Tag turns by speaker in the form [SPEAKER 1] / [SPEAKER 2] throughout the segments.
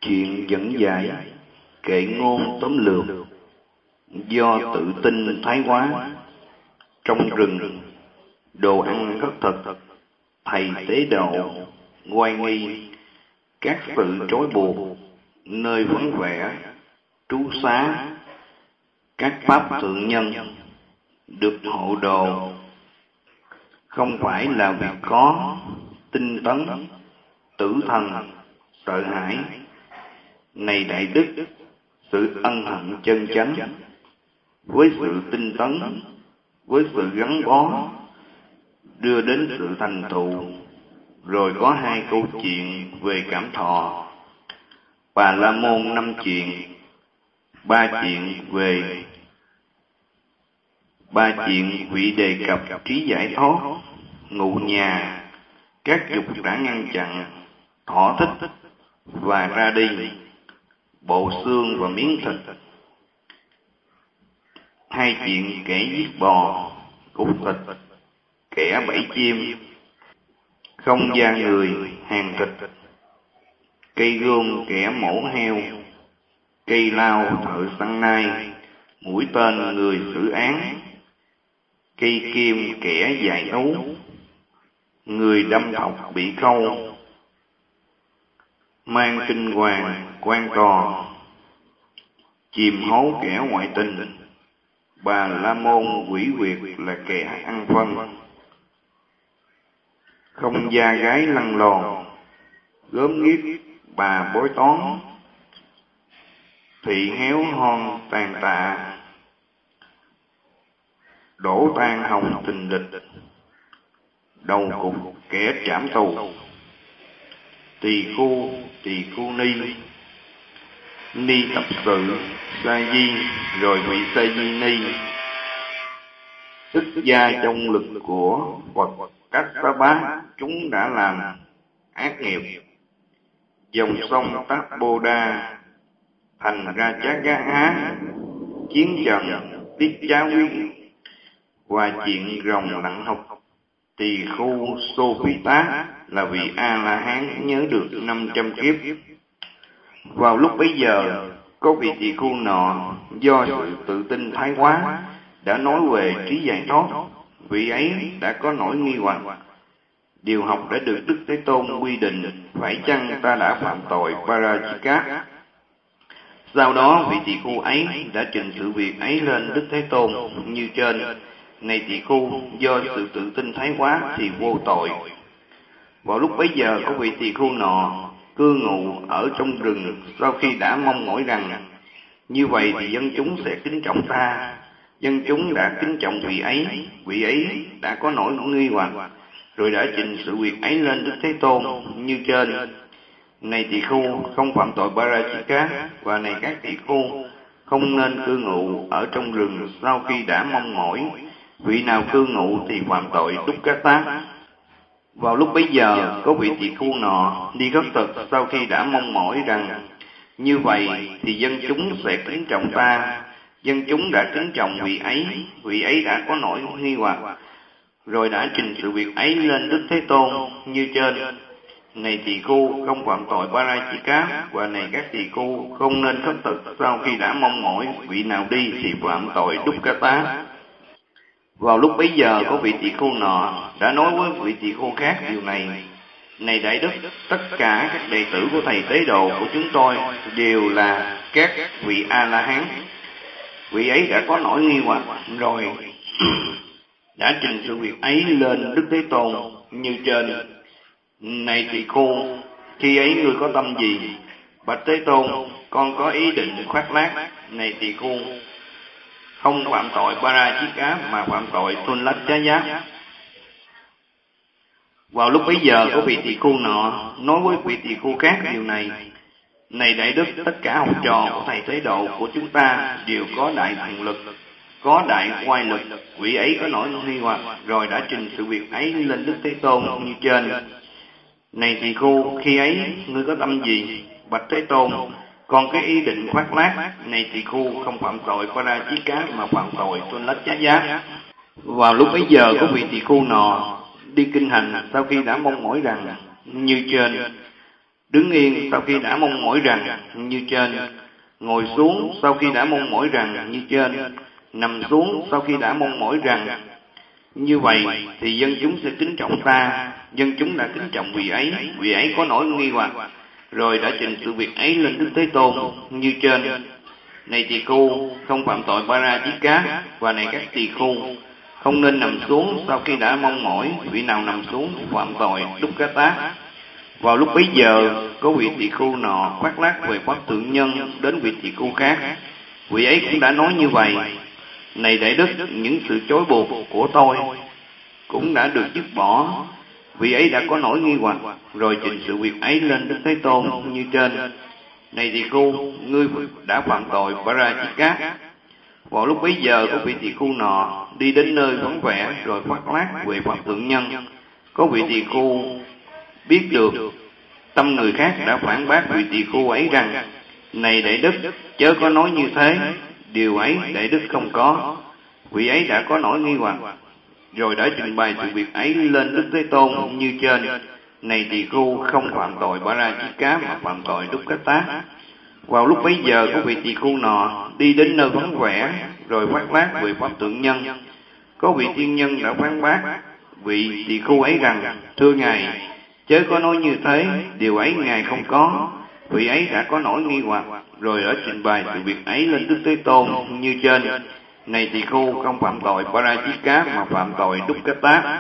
[SPEAKER 1] Chuyện dẫn giải, kệ ngôn tóm lược, do tự tin thái quá. Trong rừng, đồ ăn khất thực, thầy tế độ, ngoai nghi, các sự trói buộc, nơi vắng vẻ, trú xá, các pháp thượng nhân, được hộ đồ, không phải là việc có, tinh tấn, tử thần, sợ hãi. Này đại đức, sự ân hận chân chánh, với sự tinh tấn, với sự gắn bó, đưa đến sự thành thụ. Rồi có hai câu chuyện về cảm thọ, Bà La Môn 5 chuyện, 3 chuyện vị đề cập trí giải thoát, ngụ nhà, các dục đã ngăn chặn, thỏa thích và ra đi, bộ xương và miếng thịt. 2 chuyện kẻ giết bò, cục thịt, kẻ bẫy chim, không da người, hàng thịt, cây gươm kẻ mổ heo, cây lao thợ săn nai, mũi tên người xử án, cây kim kẻ giải thú, người đâm thọc bị câu, mang kinh hoàng quan trò, chìm hố kẻ ngoại tình, Bà La Môn quỷ quyệt là kẻ ăn phân, không da gái lăn lòn, gớm ghiếc bà bói toán, thị héo hon tàn tạ, đổ tan hồng tình địch, đầu cục kẻ trảm tù, tỳ khu ni tập sự sa di, rồi bị sa di ni, sức gia trong lực của Phật các tá bá, chúng đã làm ác nghiệp. Dòng sông Tát Bô Đa thành ra Chát Gá Á, chiến trận Tiết Chá Quý, và chuyện rồng lặng học. Tỳ khu Sô Phi Tá là vị A-la-hán nhớ được 500 kiếp. Vào lúc bấy giờ, có vị tỳ khu nọ do sự tự tin thái quá đã nói về trí giải thoát. Vị ấy đã có nỗi nghi hoặc. Điều học đã được Đức Thế Tôn quy định, phải chăng ta đã phạm tội Parajika? Sau đó vị tỳ khu ấy đã trình sự việc ấy lên Đức Thế Tôn như trên: Này tỳ khu, do sự tự tin thái quá thì vô tội. Vào lúc bấy giờ có vị tỳ khu nọ cư ngụ ở trong rừng, sau khi đã mong mỏi rằng như vậy thì dân chúng sẽ kính trọng ta. Dân chúng đã kính trọng vị ấy đã có nỗi nghi hoặc, rồi đã trình sự việc ấy lên Đức Thế Tôn như trên: Này tỳ khu, không phạm tội Parajika, và này các tỳ khu, không nên cư ngụ ở trong rừng sau khi đã mong mỏi. Vị nào cư ngụ thì phạm tội Dukkata. Vào lúc bấy giờ có vị tỳ khu nọ đi khất thực sau khi đã mong mỏi rằng như vậy thì dân chúng sẽ kính trọng ta. Dân chúng đã kính trọng vị ấy đã có nỗi nghi hoặc, rồi đã trình sự việc ấy lên Đức Thế Tôn như trên: Này tỳ khu, không phạm tội Parajika, và này các tỳ khu, không nên khất thực sau khi đã mong mỏi. Vị nào đi thì phạm tội Dukkata. Vào lúc bấy giờ có vị tỳ khu nọ đã nói với vị tỳ khu khác điều này: Này đại đức, tất cả các đệ tử của thầy tế độ của chúng tôi đều là các vị A-la-hán. Vị ấy đã có nỗi nghi hoặc, rồi đã trình sự việc ấy lên Đức Thế Tôn như trên: Này tỳ khu, khi ấy ngươi có tâm gì? Bạch Thế Tôn, con có ý định khoác lác. Này tỳ khu, không phạm tội Parajika mà phạm tội Tullachaya. Vào lúc bấy giờ có vị tỳ khu nọ nói với vị tỳ khu khác điều này: Này đại đức, tất cả học trò của thầy tế độ của chúng ta đều có đại thần lực, có đại oai lực. Vị ấy có nỗi nghi hoặc, rồi đã trình sự việc ấy lên Đức Thế Tôn như trên: Này tỳ khu, khi ấy ngươi có tâm gì? Bạch Thế Tôn, con có ý định khoác lác. Này tỳ khu, không phạm tội Parajika mà phạm tội Tullachaya. Vào lúc bấy giờ có vị tỳ khu nọ đi kinh hành sau khi đã mong mỏi rằng như trên: đứng yên sau khi đã mong mỏi rằng như trên, ngồi xuống sau khi đã mong mỏi rằng như trên, nằm xuống sau khi đã mong mỏi rằng. Như vậy thì dân chúng sẽ kính trọng ta. Dân chúng đã kính trọng vị ấy có nỗi nghi hoặc, rồi đã trình sự việc ấy lên Đức Thế Tôn như trên. Này tỳ khưu, không phạm tội Parajika, và này các tỳ khưu, không nên nằm xuống sau khi đã mong mỏi. Vị nào nằm xuống thì phạm tội Dukkata. Vào lúc bấy giờ, có vị tỳ khưu nọ khoác lác về pháp thượng nhân đến vị tỳ khưu khác. Vị ấy cũng đã nói như vậy: này đại đức, những sự chối buộc của tôi cũng đã được dứt bỏ. Vị ấy đã có nỗi nghi hoặc, rồi trình sự việc ấy lên Đức Thế Tôn như trên. Này tỳ khưu, ngươi đã phạm tội Parajika. Vào lúc bấy giờ, có vị tỳ khưu nọ đi đến nơi vắng vẻ rồi khoác lác về pháp thượng nhân. Có vị tỳ khưu biết được tâm người khác đã phản bác vị tỳ khưu ấy rằng: này đại đức, chớ có nói như thế, điều ấy đại đức không có. Vị ấy đã có nỗi nghi hoặc, rồi đã trình bày sự việc ấy lên Đức Thế Tôn như trên. Này tỳ khưu, không phạm tội Parajika mà phạm tội Dukkata. Vào lúc bấy giờ, có vị tỳ khưu nọ đi đến nơi vắng vẻ rồi khoác lác về pháp thượng nhân. Có vị tiên nhân đã phán bác vị tỳ khưu ấy rằng: thưa ngài, chớ có nói như thế, điều ấy ngài không có. Vị ấy đã có nỗi nghi hoặc, rồi đã trình bày sự việc ấy lên Đức Thế Tôn như trên. Này tỳ khưu, không phạm tội Parajika mà phạm tội Dukkata.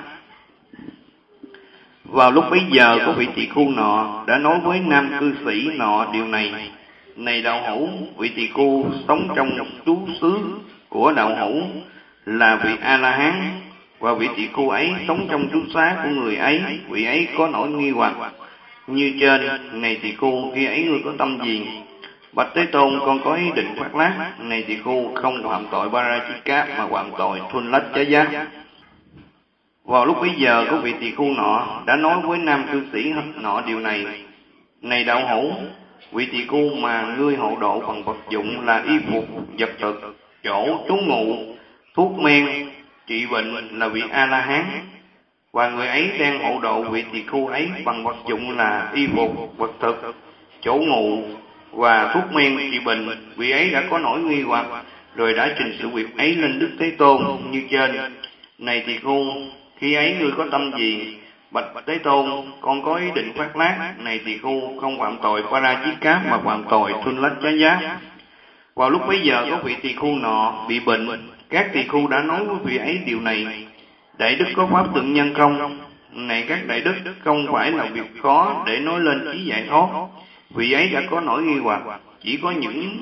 [SPEAKER 1] Vào lúc bấy giờ, có vị tỳ khưu nọ đã nói với nam cư sĩ nọ điều này: này đạo hữu, vị tỳ khưu sống trong trú xứ của đạo hữu là vị A-la-hán, và vị tỳ khưu ấy sống trong trú xá của người ấy. Vị ấy có nỗi nghi hoặc như trên. Này tỳ khưu, khi ấy ngươi có tâm gì? Bạch Thế Tôn, con có ý định khoác lác. Này tỳ khưu, không phạm tội Parajika mà phạm tội Thullacchaya. Vào lúc bấy giờ, có vị tỳ khưu nọ đã nói với nam cư sĩ nọ điều này: này đạo hữu, vị tỳ khưu mà ngươi hộ độ bằng vật dụng là y phục, vật thực, chỗ trú ngụ, thuốc men, trị bệnh là vị A-la-hán, và người ấy đang hộ độ vị tỳ khưu ấy bằng vật dụng là y phục, vật thực, chỗ ngụ và thuốc men trị bệnh. Vị ấy đã có nỗi nghi hoặc, rồi đã trình sự việc ấy lên Đức Thế Tôn như trên. Này tỳ khưu, khi ấy ngươi có tâm gì? Bạch Thế Tôn, con có ý định khoác lác. Này tỳ khưu, không phạm tội Parajika mà phạm tội Thullacchaya. Vào lúc bấy giờ, có vị tỳ khưu nọ bị bệnh. Các tỳ khưu đã nói với vị ấy điều này: đại đức có pháp tượng nhân không? Này các đại đức, không phải là việc khó để nói lên trí giải thoát. Vị ấy đã có nỗi nghi hoặc, chỉ có những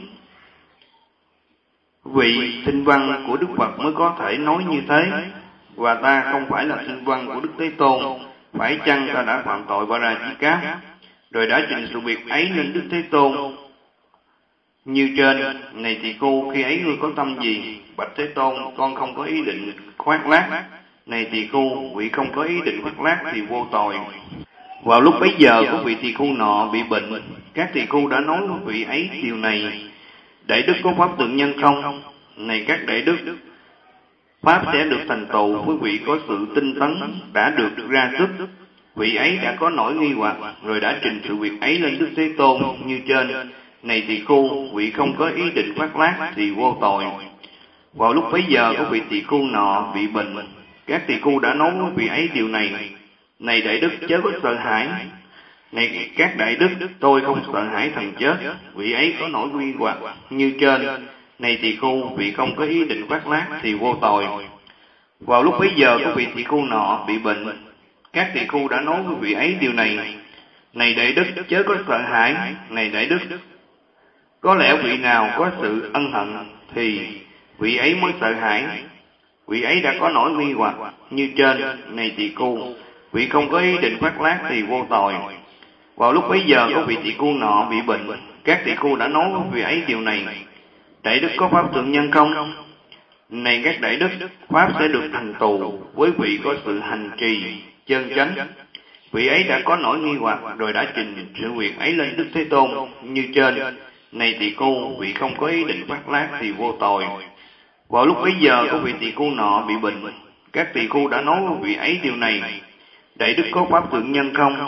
[SPEAKER 1] vị tinh văn của Đức Phật mới có thể nói như thế, và ta không phải là tinh văn của Đức Thế Tôn. Phải chăng ta đã phạm tội Parajika? Rồi đã trình sự việc ấy lên Đức Thế Tôn như trên. Này tỳ khưu, khi ấy ngươi có tâm gì? Bạch Thế Tôn, con không có ý định khoác lác. Này tỳ khưu, vị không có ý định khoác lác thì vô tội. Vào lúc bấy giờ, có vị tỳ khưu nọ bị bệnh. Các tỳ khưu đã nói với vị ấy điều này: đại đức có pháp tượng nhân không? Này các đại đức, pháp sẽ được thành tựu với vị có sự tinh tấn đã được ra sức. Vị ấy đã có nỗi nghi hoặc, rồi đã trình sự việc ấy lên Đức Thế Tôn như trên. Này tỳ khưu, vị không có ý định khoác lác thì vô tội. Vào lúc bấy giờ, có vị tỳ khưu nọ bị bệnh. Các tỳ khưu đã nói với vị ấy điều này: này đại đức, chớ có sợ hãi. Này các đại đức, tôi không sợ hãi thần chết. Vị ấy có nỗi nghi hoặc như trên. Này tỳ khưu, vị không có ý định khoác lác thì vô tội. Vào lúc bấy giờ, có vị tỳ khưu nọ bị bệnh. Các tỳ khưu đã nói với vị ấy điều này: này đại đức, chớ có sợ hãi. Này đại đức, có lẽ vị nào có sự ân hận thì vị ấy mới sợ hãi. Vị ấy đã có nỗi nghi hoặc như trên. Này tỳ khưu, vị không có ý định khoác lác thì vô tội. Vào lúc bấy giờ, có vị tỳ khưu nọ bị bệnh. Các tỳ khưu đã nói với vị ấy điều này: đại đức có pháp tượng nhân không? Này các đại đức, pháp sẽ được thành tựu với vị có sự hành trì chân chánh. Vị ấy đã có nỗi nghi hoặc, rồi đã trình sự việc ấy lên Đức Thế Tôn như trên. Này tỳ khưu, vị không có ý định khoác lác thì vô tội. Vào lúc bấy giờ, có vị tỳ khưu nọ bị bệnh. Các tỳ khưu đã nói với vị ấy điều này: đại đức có pháp tượng nhân không?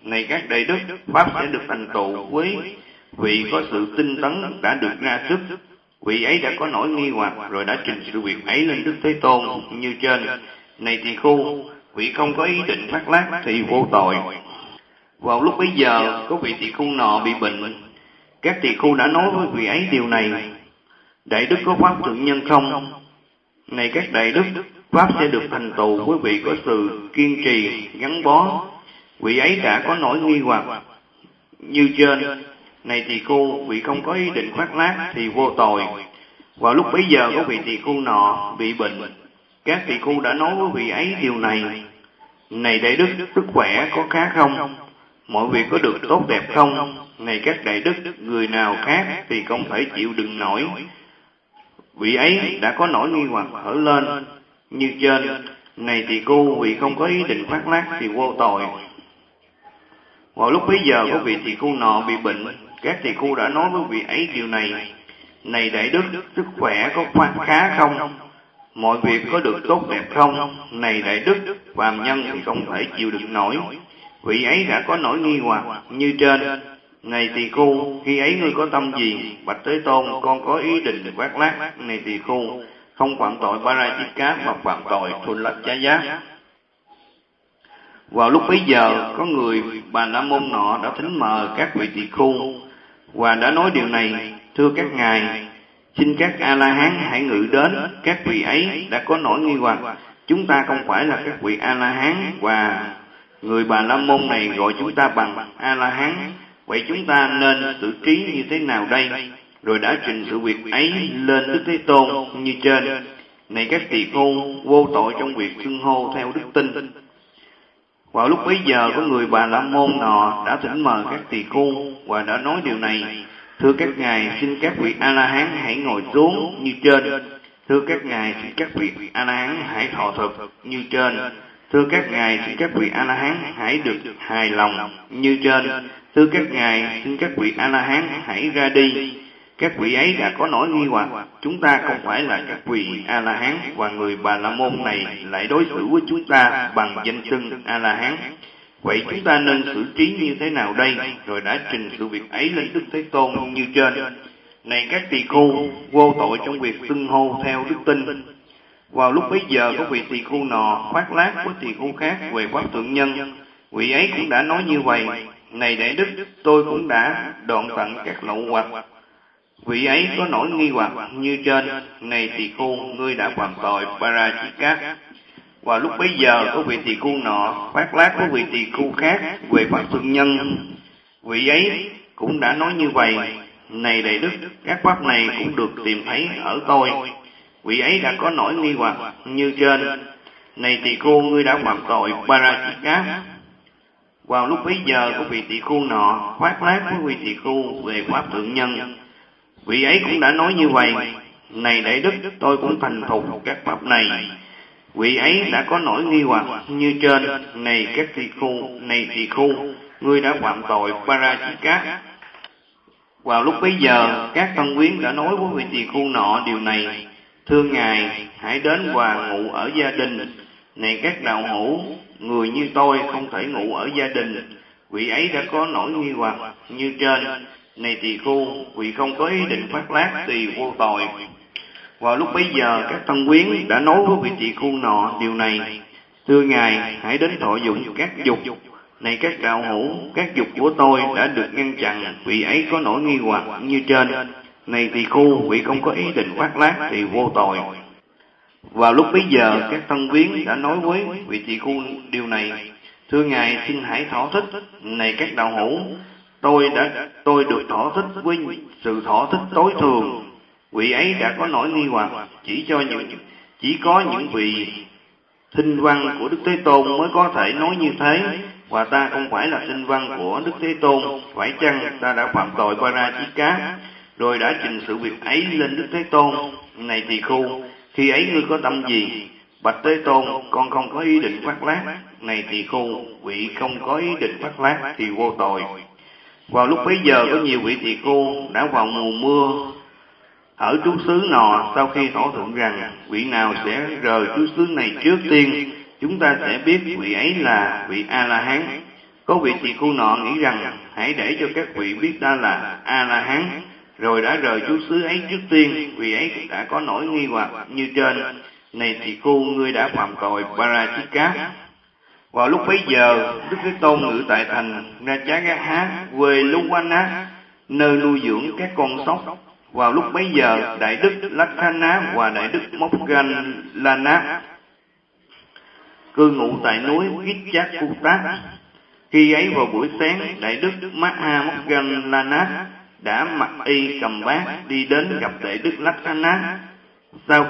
[SPEAKER 1] Này các đại đức, pháp sẽ được thành tựu với vị có sự tinh tấn đã được ra sức. Vị ấy đã có nỗi nghi hoặc rồi đã trình sự việc ấy lên Đức Thế Tôn như trên. Này tỳ khưu, vị không có ý định khoác lác thì vô tội. Vào lúc bấy giờ, có vị tỳ khưu nọ bị bệnh. Các tỳ khưu đã nói với vị ấy điều này: đại đức có pháp thượng nhân không? Này các đại đức, pháp sẽ được thành tựu với vị có sự kiên trì gắn bó. Vị ấy đã có nỗi nghi hoặc như trên. Này tỳ khưu, vị không có ý định khoác lác thì vô tội. Vào lúc bấy giờ có vị tỳ khưu nọ bị bệnh. Các tỳ khưu đã nói với vị ấy điều này: này đại đức, sức khỏe có khá không? Mọi việc có được tốt đẹp không? Này các đại đức, người nào khác thì không thể chịu đựng nổi. Vị ấy đã có nỗi nghi hoặc hở lên như trên. Này tỳ khưu, vị không có ý định khoác lác thì vô tội. Vào lúc bấy giờ có vị tỳ khưu nọ bị bệnh. Các tỳ khưu đã nói với vị ấy điều này: này đại đức, sức khỏe có khá không? Mọi việc có được tốt đẹp không? Này đại đức, phàm nhân thì không thể chịu đựng nổi. Vị ấy đã có nỗi nghi hoặc như trên. Này tỳ khưu, khi ấy ngươi có tâm gì? Bạch Thế Tôn, con có ý định khoác lác. Này tỳ khưu, không phạm tội Parajika mà phạm tội Thuần Lách Chá Giác. Vào lúc bấy giờ, có người Bà La Môn nọ đã thính mời các vị tỳ khưu và đã nói điều này: thưa các ngài, xin các A-la-hán hãy ngự đến. Các vị ấy đã có nỗi nghi hoặc: chúng ta không phải là các vị A-la-hán, và người Bà La Môn này gọi chúng ta bằng A-la-hán. Vậy chúng ta nên xử trí như thế nào đây? Rồi đã trình sự việc ấy lên Đức Thế Tôn như trên. Này các tỳ khưu, vô tội trong việc xưng hô theo đức tin. Vào lúc bấy giờ có người Bà La Môn nọ đã thỉnh mời các tỳ khưu và đã nói điều này: thưa các ngài, xin các vị A-la-hán hãy ngồi xuống như trên. Thưa các ngài, xin các vị A-la-hán hãy thọ thực như trên. Thưa các ngài, xin các vị A-la-hán hãy được hài lòng như trên. Thưa các ngài, xin các vị A-la-hán hãy ra đi. Các vị ấy đã có nỗi nghi hoặc: chúng ta không phải là các vị A-la-hán, và người Bà La Môn này lại đối xử với chúng ta bằng danh xưng A-la-hán. Vậy chúng ta nên xử trí như thế nào đây? Rồi đã trình sự việc ấy lên Đức Thế Tôn như trên. Này các tỳ khưu, vô tội trong việc xưng hô theo đức tin. Vào lúc bấy giờ có vị tỳ khưu nọ khoác lác với tỳ khưu khác về pháp thượng nhân. Vị ấy cũng đã nói như vậy: này đại đức, tôi cũng đã đoạn tận các lậu hoặc. Vị ấy có nỗi nghi hoặc như trên. Này tỳ khưu, ngươi đã phạm tội Parajika. Và lúc bấy giờ có vị tỳ khưu nọ khoác lác với vị tỳ khưu khác về pháp thượng nhân. Vị ấy cũng đã nói như vậy: này đại đức, các pháp này cũng được tìm thấy ở tôi. Vị ấy đã có nỗi nghi hoặc như trên. Này tỳ khưu, ngươi đã phạm tội Parajika. Vào lúc bấy giờ có vị tỳ khưu nọ khoác lác với vị tỳ khưu về pháp thượng nhân. Vị ấy cũng đã nói như vậy: này đại đức, tôi cũng thành thục các pháp này. Vị ấy đã có nỗi nghi hoặc như trên. Này các tỳ khưu, ngươi đã phạm tội Parajika. Vào lúc bấy giờ, các tăng quyến đã nói với vị tỳ khưu nọ điều này: thưa ngài, hãy đến và ngụ ở gia đình. Này các đạo hữu, người như tôi không thể ngụ ở gia đình. Vị ấy đã có nỗi nghi hoặc như trên. Này tỳ khưu, vị không có ý định khoác lác thì vô tội. Vào lúc bấy giờ, các tăng quyến đã nói với vị tỳ khưu nọ điều này: thưa ngài, hãy đến thọ dụng các dục. Này các đạo hữu, các dục của tôi đã được ngăn chặn. Vị ấy có nỗi nghi hoặc như trên. Này tỳ khưu, vị không có ý định khoác lác thì vô tội. Vào lúc bấy giờ, các tăng quyến đã nói với vị tỳ khưu điều này: thưa ngài, xin hãy thọ thích. Này các đạo hữu, tôi được thọ thích với sự thọ thích tối thường. Vị ấy đã có nỗi nghi hoặc: chỉ có những vị thinh văn của Đức Thế Tôn mới có thể nói như thế, và ta không phải là thinh văn của Đức Thế Tôn. Phải chăng ta đã phạm tội Parajika? Rồi đã trình sự việc ấy lên Đức Thế Tôn. Này tỳ khưu, khi ấy ngươi có tâm gì? Bạch Thế Tôn, con không có ý định khoác lác. Này tỳ khưu, vị không có ý định khoác lác thì vô tội. Vào lúc bấy giờ có nhiều vị tỳ khưu đã vào mùa mưa ở trú xứ nọ. Sau khi thỏa thuận rằng vị nào sẽ rời trú xứ này trước tiên, chúng ta sẽ biết vị ấy là vị A-la-hán. Có vị tỳ khưu nọ nghĩ rằng hãy để cho các vị biết ta là A-la-hán, rồi đã rời chú xứ ấy trước tiên, vì ấy đã có nỗi nghi hoặc như trên. Này tỳ khưu, ngươi đã phạm tội Parachikáp. Vào lúc bấy giờ, Đức Thế Tôn ngự tại thành Ratchagha, quê Luwana, nơi nuôi dưỡng các con sóc. Vào lúc bấy giờ, Đại Đức Lakkhana và Đại Đức Moggallana cư ngụ tại núi Kitchakuta. Khi ấy vào buổi sáng, Đại Đức Maha Moggallana đã mặc y cầm bát đi đến gặp Đại Đức Lakkhana. Sau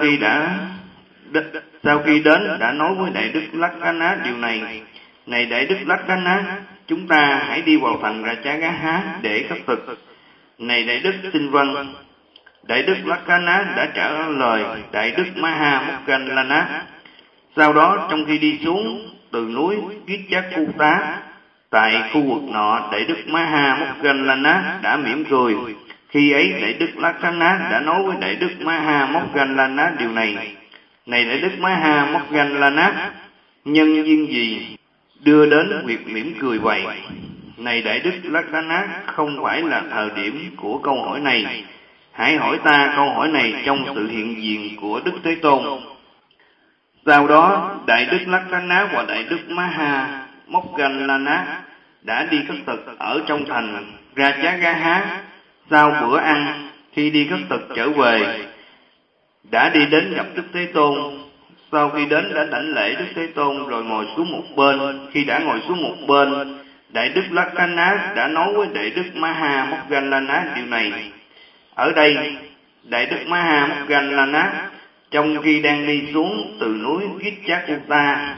[SPEAKER 1] khi đến đã nói với Đại Đức Lakkhana điều này: Này Đại Đức Lakkhana, chúng ta hãy đi vào thành Ratchagha để khất thực. Này Đại Đức, xin vâng. Đại Đức Lakkhana đã trả lời Đại Đức Maha Moggallana. Sau đó, trong khi đi xuống từ núi Kitchakuta, tại khu vực nọ, Đại Đức Maha Moggallana đã mỉm cười. Khi ấy, Đại Đức Lakkhana đã nói với Đại Đức Maha Moggallana điều này: Này Đại Đức Maha Moggallana, nhân duyên gì đưa đến việc mỉm cười vậy? Này Đại Đức Lakkhana, không phải là thời điểm của câu hỏi này. Hãy hỏi ta câu hỏi này trong sự hiện diện của Đức Thế Tôn. Sau đó, Đại Đức Lakkhana và Đại Đức Maha Moggallana đã đi khất thực ở trong thành Ratchagha. Sau bữa ăn, khi đi khất thực trở về, đã đi đến gặp Đức Thế Tôn. Sau khi đến đã đảnh lễ Đức Thế Tôn rồi ngồi xuống một bên. Khi đã ngồi xuống một bên, Đại Đức Lakkhana đã nói với Đại Đức Maha Moggallana điều này: Ở đây, Đại Đức Maha Moggallana, trong khi đang đi xuống từ núi Kitchakuta,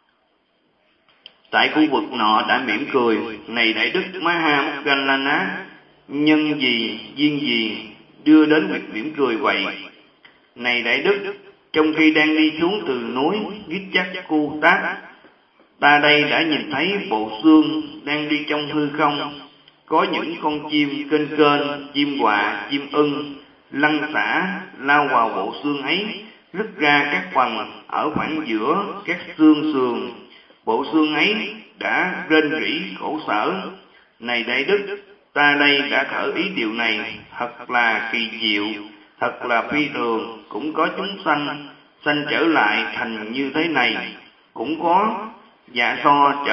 [SPEAKER 1] tại khu vực nọ đã mỉm cười. Này Đại Đức Maha Moggallana, nhân gì, duyên gì đưa đến việc mỉm cười vậy? Này Đại Đức, trong khi đang đi xuống từ núi Kitchakuta, ta đây đã nhìn thấy bộ xương đang đi trong hư không. Có những con chim kênh kênh, chim quạ, chim ưng, lăn xả lao vào bộ xương ấy, rứt ra các phần ở khoảng giữa các xương sườn. Bộ xương ấy đã rên rỉ khổ sở. Này Đại Đức, ta đây đã khởi ý điều này, thật là kỳ diệu, thật là phi thường. Cũng có chúng sanh trở lại thành như thế này, cũng có dạ so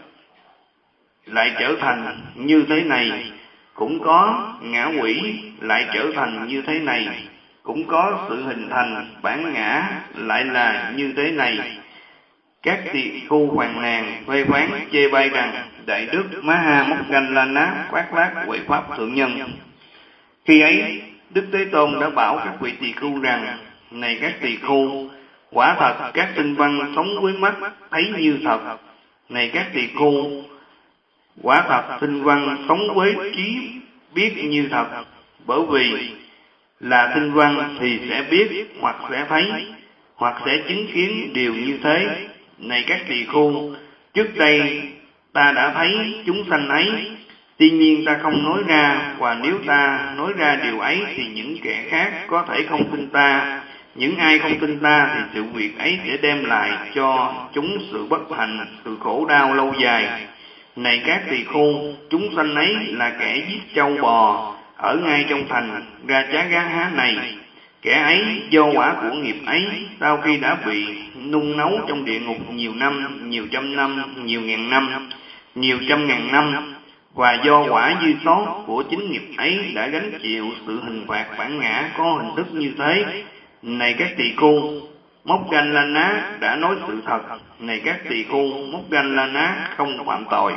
[SPEAKER 1] lại trở thành như thế này, cũng có ngã quỷ lại trở thành như thế này, cũng có sự hình thành bản ngã lại là như thế này. Các tỳ khưu phàn nàn phê phán chê bai rằng Đại Đức Maha Moggallana khoác lác huệ pháp thượng nhân. Khi ấy, Đức Thế Tôn đã bảo các vị tỳ khưu rằng: Này các tỳ khưu, quả thật các tinh văn sống với mắt thấy như thật. Này các tỳ khưu, quả thật tinh văn sống với trí biết như thật. Bởi vì là tinh văn thì sẽ biết, hoặc sẽ thấy, hoặc sẽ chứng kiến điều như thế. Này các tỳ khưu, trước đây ta đã thấy chúng sanh ấy, tuy nhiên ta không nói ra, và nếu ta nói ra điều ấy thì những kẻ khác có thể không tin ta. Những ai không tin ta thì sự việc ấy sẽ đem lại cho chúng sự bất hạnh, sự khổ đau lâu dài. Này các tỳ khưu, chúng sanh ấy là kẻ giết trâu bò ở ngay trong thành Ratchagha này. Kẻ ấy do quả của nghiệp ấy, sau khi đã bị nung nấu trong địa ngục nhiều năm, nhiều trăm năm, nhiều ngàn năm, nhiều trăm ngàn năm, và do quả dư sót của chính nghiệp ấy đã gánh chịu sự hình phạt bản ngã có hình thức như thế. Này các tỳ khưu, Moggallana đã nói sự thật. Này các tỳ khưu, Moggallana không phạm tội.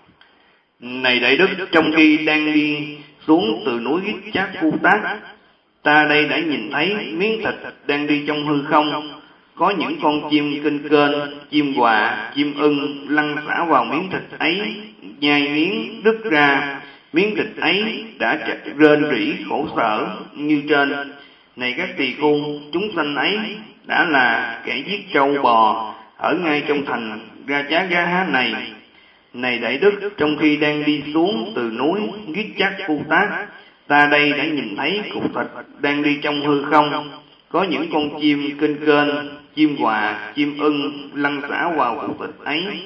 [SPEAKER 1] Này Đại Đức, trong khi đang đi xuống từ núi Kitchakuta, ta đây đã nhìn thấy miếng thịt đang đi trong hư không. Có những con chim kênh kênh, chim quạ, chim ưng lăn xả vào miếng thịt ấy, nhai miếng đứt ra. Miếng thịt ấy đã rên rỉ khổ sở như trên. Này các tỳ khưu, chúng sanh ấy đã là kẻ giết trâu bò ở ngay trong thành Ratchagha này. Này Đại Đức, trong khi đang đi xuống từ núi Kitchakuta, ta đây đã nhìn thấy cục thịt đang đi trong hư không. Có những con chim kênh kênh, chim quạ, chim ưng lăn xả vào cục thịt ấy,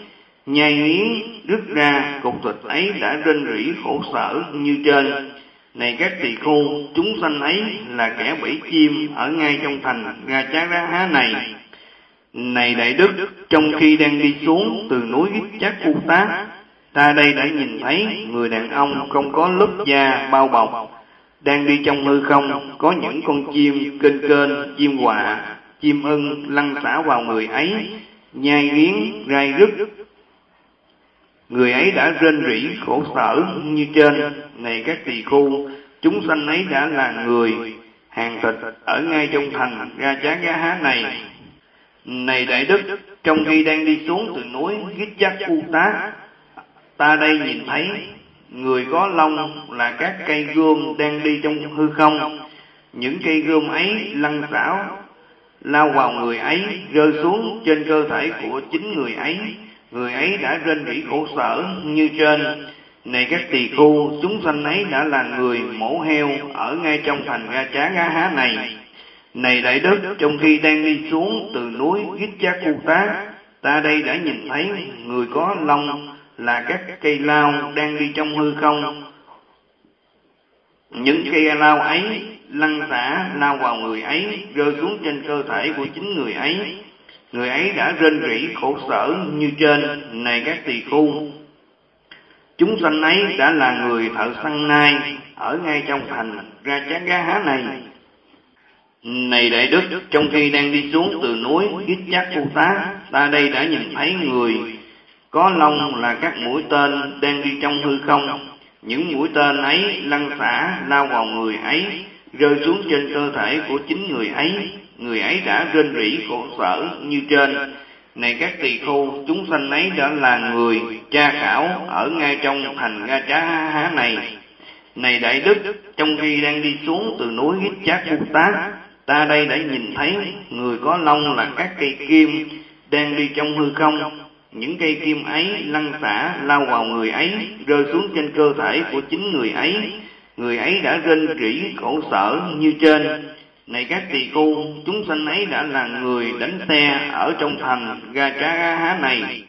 [SPEAKER 1] nhai nghiến rứt ra, cục thịt ấy đã rên rỉ khổ sở như trên. Này các tỳ khưu, chúng sanh ấy là kẻ bẫy chim ở ngay trong thành Ra-chá-ra-há này. Này đại đức, trong khi đang đi xuống từ núi Gít-chát-cu-tá, ta đây đã nhìn thấy người đàn ông không có lớp da bao bọc, đang đi trong hư không, có những con chim kênh kênh, chim quạ, chim ưng lăn xả vào người ấy, nhai nghiến rai rứt. Người ấy đã rên rỉ khổ sở như trên. Này các tỳ khưu, chúng sanh ấy đã là người hàng thịt ở ngay trong thành Ra-chá-ga-há này. Này đại đức, trong khi đang đi xuống từ núi Gít-chát-cu-tá, ta đây nhìn thấy người có lông là các cây gươm đang đi trong hư không. Những cây gươm ấy lăn xả lao vào người ấy, rơi xuống trên cơ thể của chính người ấy. Người ấy đã rên rỉ khổ sở như trên. Này các tỳ khưu, chúng sanh ấy đã là người mổ heo ở ngay trong thành Ra-chá-ga-há này. Này đại đức, trong khi đang đi xuống từ núi Gít-chát-cu-tá, ta đây đã nhìn thấy người có lông là các cây lao đang đi trong hư không. Những cây lao ấy lăn xả lao vào người ấy, rơi xuống trên cơ thể của chính người ấy. Người ấy đã rên rỉ khổ sở như trên. Này các tỳ khưu, chúng sanh ấy đã là người thợ săn nai ở ngay trong thành Ra-chá-ga-há này. Này đại đức, trong khi đang đi xuống từ núi Gít-chát-cu-tá, ta đây đã nhìn thấy người có lông là các mũi tên đang đi trong hư không. Những mũi tên ấy lăn xả lao vào người ấy, rơi xuống trên cơ thể của chính người ấy. Người ấy đã rên rỉ khổ sở như trên. Này các tỳ khưu, chúng sanh ấy đã là người tra khảo ở ngay trong thành Ra-chá-há này. Này đại đức, trong khi đang đi xuống từ núi Gít-chát-cu-tá, ta đây đã nhìn thấy người có lông là các cây kim đang đi trong hư không. Những cây kim ấy lăn xả lao vào người ấy, rơi xuống trên cơ thể của chính người ấy. Người ấy đã rên rỉ khổ sở như trên. Này các tỳ khưu, chúng sanh ấy đã là người đánh xe ở trong thành Ra-chá-ga-há này.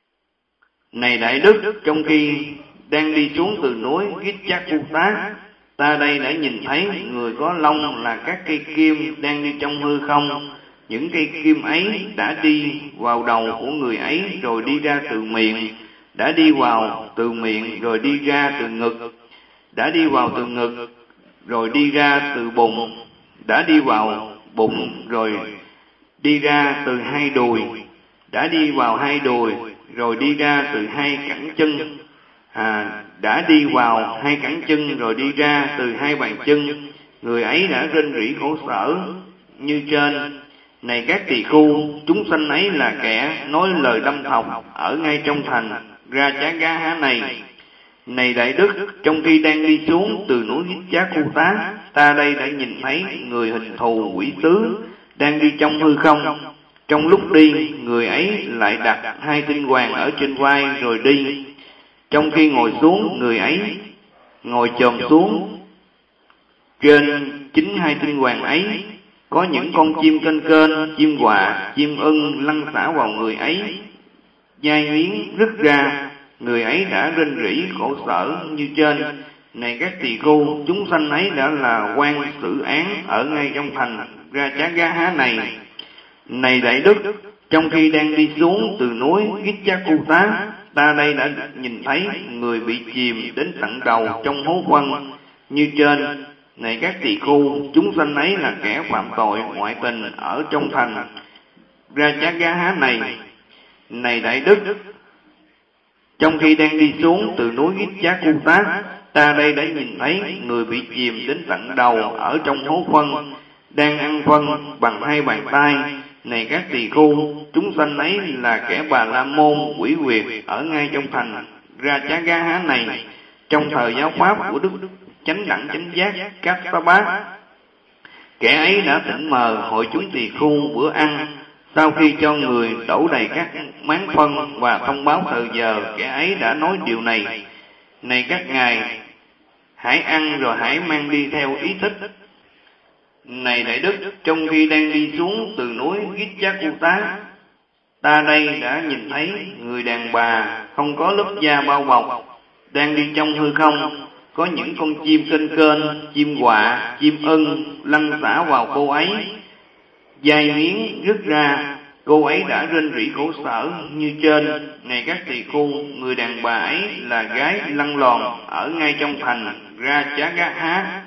[SPEAKER 1] Này đại đức, trong khi đang đi xuống từ núi Gít-chát-cu-tá, ta đây đã nhìn thấy người có lông là các cây kim đang đi trong hư không. Những cây kim ấy đã đi vào đầu của người ấy rồi đi ra từ miệng, đã đi vào từ miệng rồi đi ra từ ngực, đã đi vào từ ngực rồi đi ra từ bụng, đã đi vào bụng rồi đi ra từ hai đùi, đã đi vào hai đùi rồi đi ra từ hai cẳng chân, đã đi vào hai cẳng chân rồi đi ra từ hai bàn chân. Người ấy đã rên rỉ khổ sở như trên. Này các tỳ khưu, chúng sanh ấy là kẻ nói lời đâm thọc ở ngay trong thành Ra-chá-ga-há này. Này đại đức, trong khi đang đi xuống từ núi Gít-chát-cu-tá, ta đây đã nhìn thấy người hình thù quỷ sứ đang đi trong hư không. Trong lúc đi, người ấy lại đặt hai tinh hoàng ở trên vai rồi đi. Trong khi ngồi xuống, người ấy ngồi chồm xuống. Trên chính hai tinh hoàng ấy có những con chim kênh kênh, chim quạ, chim ưng lăn xả vào người ấy, nhai nghiến rứt ra. Người ấy đã rên rỉ khổ sở như trên. Này các tỳ khưu, chúng sanh ấy đã là quan xử án ở ngay trong thành Ra-chá-ga-há này. Này đại đức, trong khi đang đi xuống từ núi Gít-chát-cu-tá, ta đây đã nhìn thấy người bị chìm đến tận đầu trong hố phân như trên. Này các tỳ khưu, chúng sanh ấy là kẻ phạm tội ngoại tình ở trong thành Ra-chá-ga-há này. Này đại đức, trong khi đang đi xuống từ núi Gít-chát-cu-tá, ta đây đã nhìn thấy người bị chìm đến tận đầu ở trong hố phân, đang ăn phân bằng hai bàn tay. Này các tỳ khưu, chúng sanh ấy là kẻ Bà La Môn quỷ quyệt ở ngay trong thành Ra-chá-ga-há này, trong thời giáo pháp của Đức Chánh Đẳng Chánh Giác Các-sa-bát. Kẻ ấy đã thỉnh mờ hội chúng tỳ khưu bữa ăn. Sau khi cho người đổ đầy các máng phân và thông báo thời giờ, kẻ ấy đã nói điều này: này các ngài, hãy ăn rồi hãy mang đi theo ý thích. Này đại đức, trong khi đang đi xuống từ núi Gít-chát-cu-tá, Ta đây đã nhìn thấy người đàn bà không có lớp da bao bọc, đang đi trong hư không. Có những con chim kênh kênh, chim quạ, chim ưng lăn xả vào cô ấy, dai miếng rứt ra. Cô ấy đã rên rỉ khổ sở như trên. Này các tỳ khưu, người đàn bà ấy là gái lăn lòn ở ngay trong thành Ra-chá-gá-há.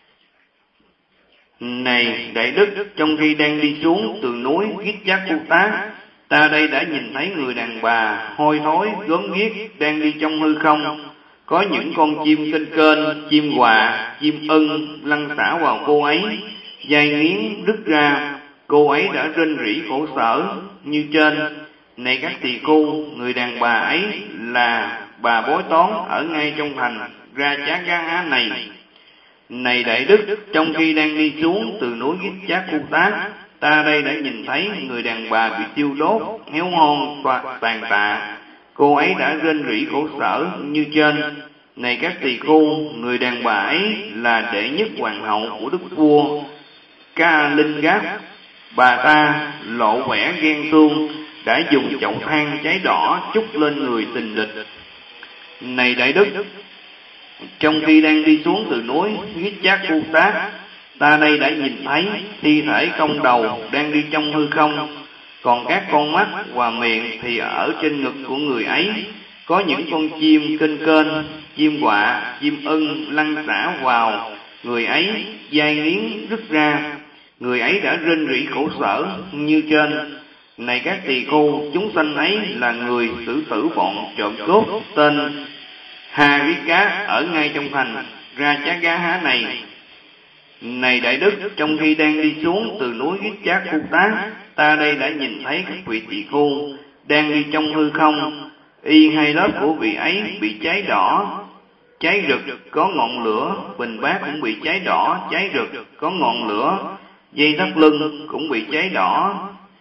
[SPEAKER 1] Này đại đức, trong khi đang đi xuống từ núi Gít-chác-cu-tá, ta đây đã nhìn thấy người đàn bà hôi thối gớm ghiếc đang đi trong hư không. Có những con chim kênh kênh, chim quạ, chim ưng lăn xả vào cô ấy, dai miếng đứt ra. Cô ấy đã rên rỉ khổ sở như trên. Này các tỳ khưu, người đàn bà ấy là bà bói toán ở ngay trong thành Ra-chá-gá-há này. Này đại đức, trong khi đang đi xuống từ núi Gít-chác-cu-tá, ta đây đã nhìn thấy người đàn bà bị thiêu đốt, héo hon tàn tạ. Cô ấy đã rên rỉ khổ sở như trên. Này các tỳ khưu, người đàn bà ấy là đệ nhất hoàng hậu của đức vua Ca-linh-gáp. Bà ta lộ vẻ ghen tuông, đã dùng chậu than cháy đỏ trút lên người tình địch. Này đại đức, trong khi đang đi xuống từ núi Gít-chác-cu-tá, ta đây đã nhìn thấy thi thể công đầu đang đi trong hư không. Còn các con mắt và miệng thì ở trên ngực của người ấy. Có những con chim kênh kênh, chim quạ, chim ưng lăn xả vào người ấy, dai miếng rứt ra. Người ấy đã rên rỉ khổ sở như trên. Này các tỳ khưu, chúng sanh ấy là người xử tử bọn trộm cướp tên Ha-ri-cá ở ngay trong thành Ra-chá-gá-há này. Này đại đức, trong khi đang đi xuống từ núi Gít-chác-cu-tá, ta đây đã nhìn thấy các vị tỳ khưu đang đi trong hư không. Y hai lớp của vị ấy bị cháy đỏ, cháy rực có ngọn lửa. Bình bát cũng bị cháy đỏ, cháy rực có ngọn lửa. Dây thắt lưng cũng bị cháy đỏ,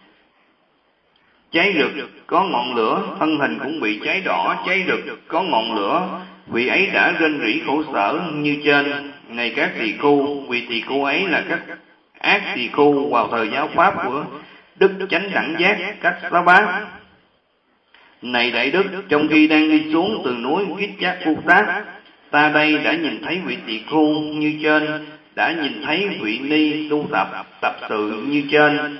[SPEAKER 1] cháy rực có ngọn lửa. Thân hình cũng bị cháy đỏ, cháy rực có ngọn lửa. Vị ấy đã rên rỉ khổ sở như trên. Này các tỳ khưu, vị tỳ khưu ấy là các ác tỳ khưu vào thời giáo pháp của Đức Chánh Đẳng Giác Cách Xá Bá. Này đại đức, trong khi đang đi xuống từ núi Gít-chác-cu-tá, ta đây đã nhìn thấy vị tỳ khưu như trên, đã nhìn thấy vị ni tu tập sự như trên,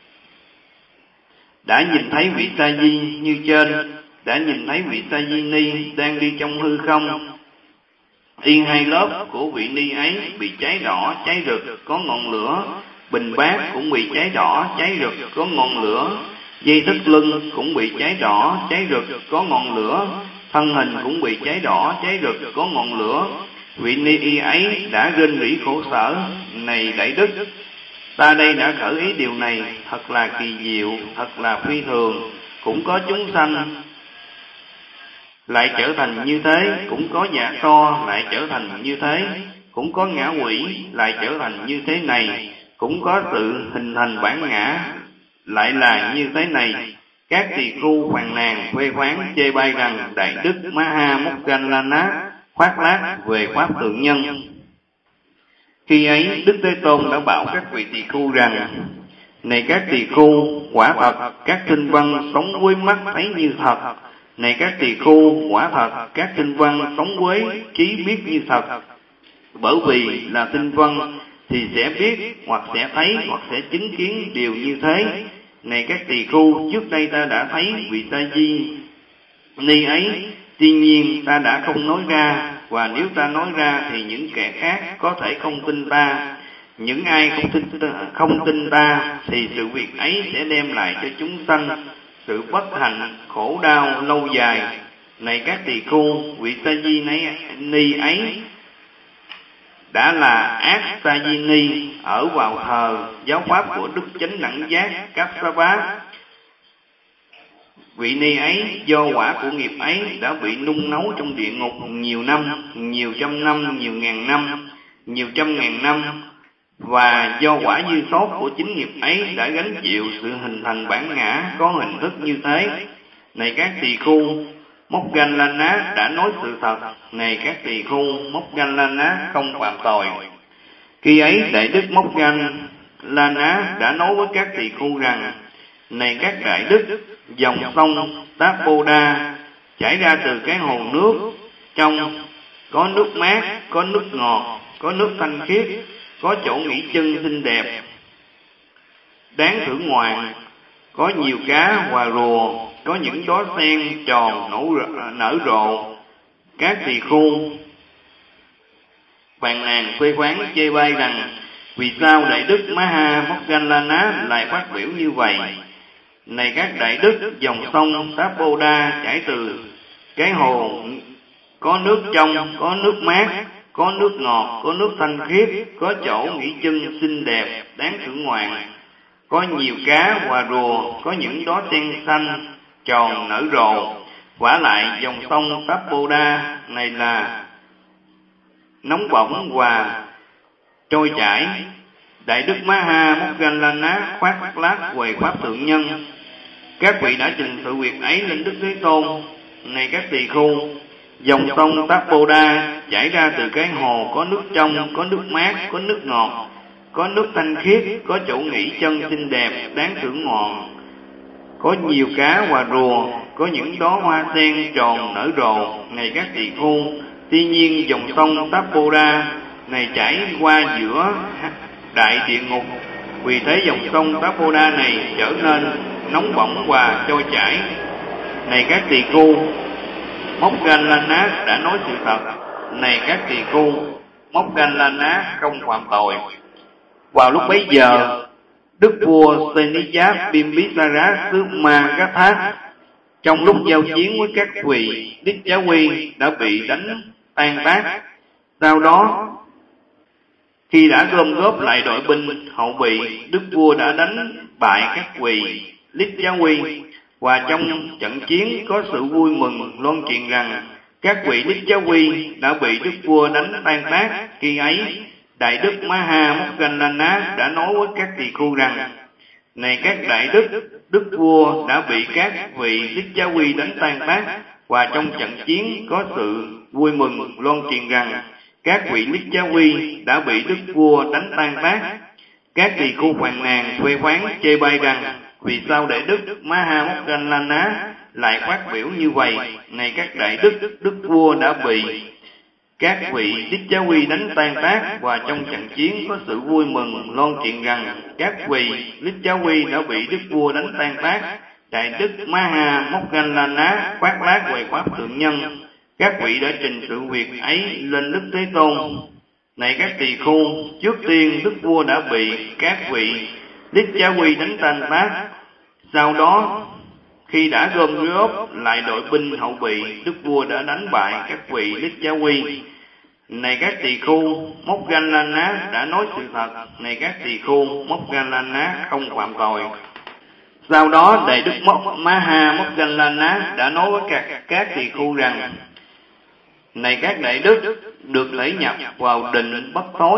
[SPEAKER 1] đã nhìn thấy vị sa di như trên, đã nhìn thấy vị sa di ni đang đi trong hư không. Y hai lớp của vị ni ấy bị cháy đỏ, cháy rực có ngọn lửa. Bình bát cũng bị cháy đỏ, cháy rực có ngọn lửa. Dây thắt lưng cũng bị cháy đỏ, cháy rực có ngọn lửa. Thân hình cũng bị cháy đỏ, cháy rực có ngọn lửa. Vị ni y ấy đã rên rỉ khổ sở. Này đại đức, ta đây đã khởi ý điều này, thật là kỳ diệu, thật là phi thường. Cũng có chúng sanh lại trở thành như thế, cũng có dạ to lại trở thành như thế, cũng có ngã quỷ lại trở thành như thế này, cũng có sự hình thành bản ngã lại là như thế này. Các tỳ khưu phàn nàn phê phán chê bai rằng đại đức Maha Moggallana khoác lác về pháp tượng nhân. Khi ấy Đức Thế Tôn đã bảo các vị tỳ khưu rằng: này các tỳ khưu, quả thật các kinh văn sống với mắt thấy như thật. Này các tỳ khưu, quả thật các kinh văn sống với trí biết như thật. Bởi vì là tinh văn thì sẽ biết hoặc sẽ thấy hoặc sẽ chứng kiến điều như thế. Này các tỳ khưu, trước đây ta đã thấy vị sa di ni ấy, tuy nhiên ta đã không nói ra, và nếu ta nói ra thì những kẻ khác có thể không tin ta. Những ai không tin ta thì sự việc ấy sẽ đem lại cho chúng sanh sự bất hạnh, khổ đau lâu dài. Này các tỳ khưu, vị sa di ni ấy đã là ác sa di ni ở vào thờ giáo pháp của Đức Chánh Đẳng Giác Kassapa. Vị ni ấy do quả của nghiệp ấy đã bị nung nấu trong địa ngục nhiều năm, nhiều trăm năm, nhiều ngàn năm, nhiều trăm ngàn năm, và do quả dư sót của chính nghiệp ấy đã gánh chịu sự hình thành bản ngã có hình thức như thế. Này các tỳ khưu, Moggallana đã nói sự thật. Này các tỳ khưu, Moggallana không phạm tội. Khi ấy đại đức Moggallana đã nói với các tỳ khưu rằng: này các đại đức, dòng sông Tapoda chảy ra từ cái hồ nước trong, có nước mát, có nước ngọt, có nước thanh khiết, có chỗ nghỉ chân xinh đẹp, đáng thưởng ngoạn, có nhiều cá hòa rùa, có những đóa sen tròn nở rộ. Các tỳ khưu phàn nàn phê phán chê bai rằng vì sao Đại Đức Maha Moggallana lại phát biểu như vậy? Này các đại đức, dòng sông Tapoda chảy từ cái hồ có nước trong, có nước mát, có nước ngọt, có nước thanh khiết, có chỗ nghỉ chân xinh đẹp, đáng thưởng ngoạn, có nhiều cá hòa rùa, có những đóa sen xanh tròn nở rộ. Quả lại dòng sông Tapoda này là nóng bỏng và trôi chảy. Đại Đức Maha Moggallana khoác lác về pháp thượng nhân. Các vị đã trình sự việc ấy lên Đức Thế Tôn. Này các tỳ khưu, dòng sông Tapoda chảy ra từ cái hồ có nước trong, có nước mát, có nước ngọt, có nước thanh khiết, có chỗ nghỉ chân xinh đẹp, đáng thưởng ngoạn, có nhiều cá hòa rùa, có những đóa hoa sen tròn nở rộ. Này các tỳ khưu, tuy nhiên dòng sông Tapoda này chảy qua giữa đại địa ngục, vì thế dòng sông Tapoda này trở nên nóng bỏng và trôi chảy. Này các tỳ khưu, Moggallana đã nói sự thật. Này các tỳ khưu, Moggallana không phạm tội. Vào lúc bấy giờ, Đức vua Senija Bimbisara xứ Magadha trong lúc giao chiến với các vị Đích Giá Huy đã bị đánh tan tác. Sau đó, khi đã gom góp lại đội binh hậu bị, Đức vua đã đánh bại các vị Đích Giá Huy, và trong trận chiến có sự vui mừng loan truyền rằng các vị Đích Giá Huy đã bị Đức vua đánh tan tác. Khi ấy, Đại Đức Maha Moggallana đã nói với các tỳ khưu rằng: Này các đại đức, Đức vua đã bị các vị Đích Giá Huy đánh tan tác, và trong trận chiến có sự vui mừng loan truyền rằng các vị Đích Giá Huy đã bị Đức vua đánh tan tác. Các tỳ khưu phàn nàn phê phán chê bai rằng vì sao Đại Đức Maha Moggallana lại phát biểu như vậy? Này các đại đức, Đức vua đã bị các vị Đích Giá Huy đánh tan tác, và trong trận chiến có sự vui mừng loan truyền rằng các vị Đích Giá Huy đã bị Đức vua đánh tan tác. Đại Đức Maha Moggallana khoác lác về pháp thượng nhân. Các vị đã trình sự việc ấy lên Đức Thế Tôn. Này các tỳ khưu, trước tiên Đức vua đã bị các vị Đích Giá Huy đánh tan tác. Sau đó, khi đã gom góp lại đội binh hậu bị, Đức vua đã đánh bại các vị Đích Giá Huy. Này các tỳ khưu, Moggallana đã nói sự thật. Này các tỳ khưu, Moggallana không phạm tội. Sau đó, Đại Đức Maha Moggallana đã nói với các tỳ khưu rằng: Này các đại đức, được lễ nhập vào định bất thối.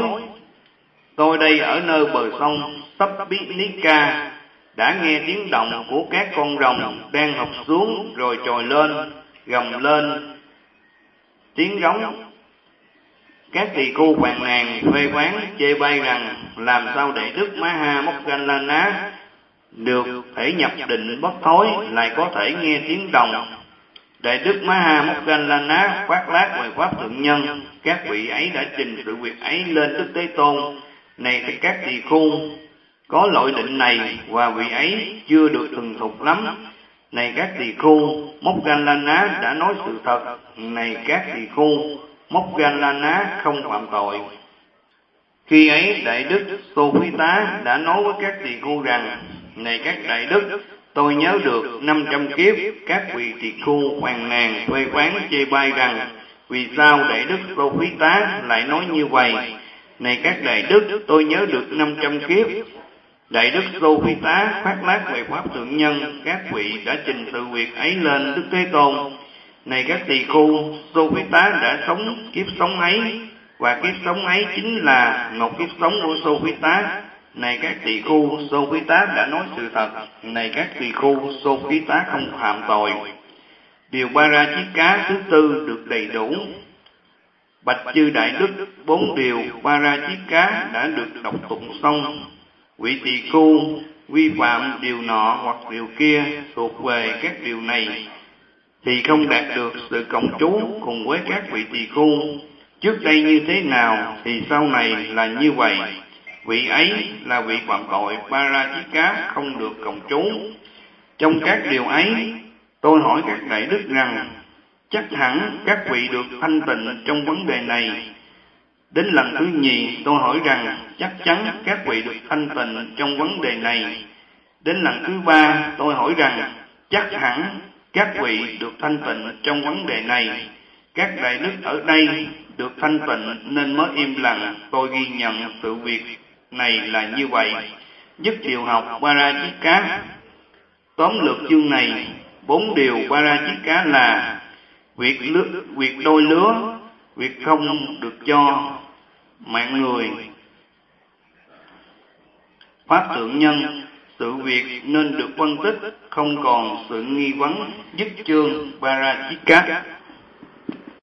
[SPEAKER 1] Tôi đây ở nơi bờ sông Sapphinika đã nghe tiếng động của các con rồng đang học xuống rồi trồi lên, gầm lên tiếng rống. Các tỳ khưu phàn nàn phê phán chê bai rằng làm sao Đại Đức Maha Moggallana được thể nhập định bất thối lại có thể nghe tiếng đồng. Đại Đức Maha Moggallana khoác lác về pháp thượng nhân. Các vị ấy đã trình sự việc ấy lên Đức Thế Tôn. Này các tỳ khưu, có loại định này và vị ấy chưa được thuần thục lắm. Này các tỳ khưu, Moggallana đã nói sự thật. Này các tỳ khưu, Moggallana không phạm tội. Khi ấy Đại Đức Sophita đã nói với các tỳ khưu rằng: Này các đại đức, tôi nhớ được 500 kiếp các vị tỳ khưu phàn nàn phê phán chê bai rằng vì sao Đại Đức Sophita lại nói như vậy? Này các đại đức, tôi nhớ được 500 kiếp Đại Đức Sophita phát lác về pháp thượng nhân. Các vị đã trình sự việc ấy lên Đức Thế Tôn. Này các tỳ khưu, Sophita đã sống kiếp sống ấy, và kiếp sống ấy chính là một kiếp sống của Sophita. Này các tỳ khưu, Sophita đã nói sự thật. Này các tỳ khưu, Sophita không phạm tội. Điều Parajika thứ tư được đầy đủ. Bạch chư đại đức, 4 điều Parajika đã được đọc tụng xong. Vị tỳ khưu vi phạm điều nọ hoặc điều kia thuộc về các điều này, thì không đạt được sự cộng trú cùng với các vị tỳ khưu. Trước đây như thế nào thì sau này là như vậy. Vị ấy là vị phạm tội Parajika không được cộng trú. Trong các điều ấy, tôi hỏi các đại đức rằng, chắc hẳn các vị được thanh tịnh trong vấn đề này. Đến lần thứ nhì, tôi hỏi rằng, chắc chắn các vị được thanh tịnh trong vấn đề này. Đến lần thứ ba, tôi hỏi rằng, chắc hẳn các vị được thanh tịnh trong vấn đề này. Các đại đức ở đây được thanh tịnh nên mới im lặng. Tôi ghi nhận sự việc này là như vậy. Dứt điều học Parajika. Tóm lược chương này, 4 điều Parajika là việc đôi lứa, việc không được cho mạng người, pháp thượng nhân, sự việc nên được phân tích, không còn sự nghi vấn. Dứt chương Parajika.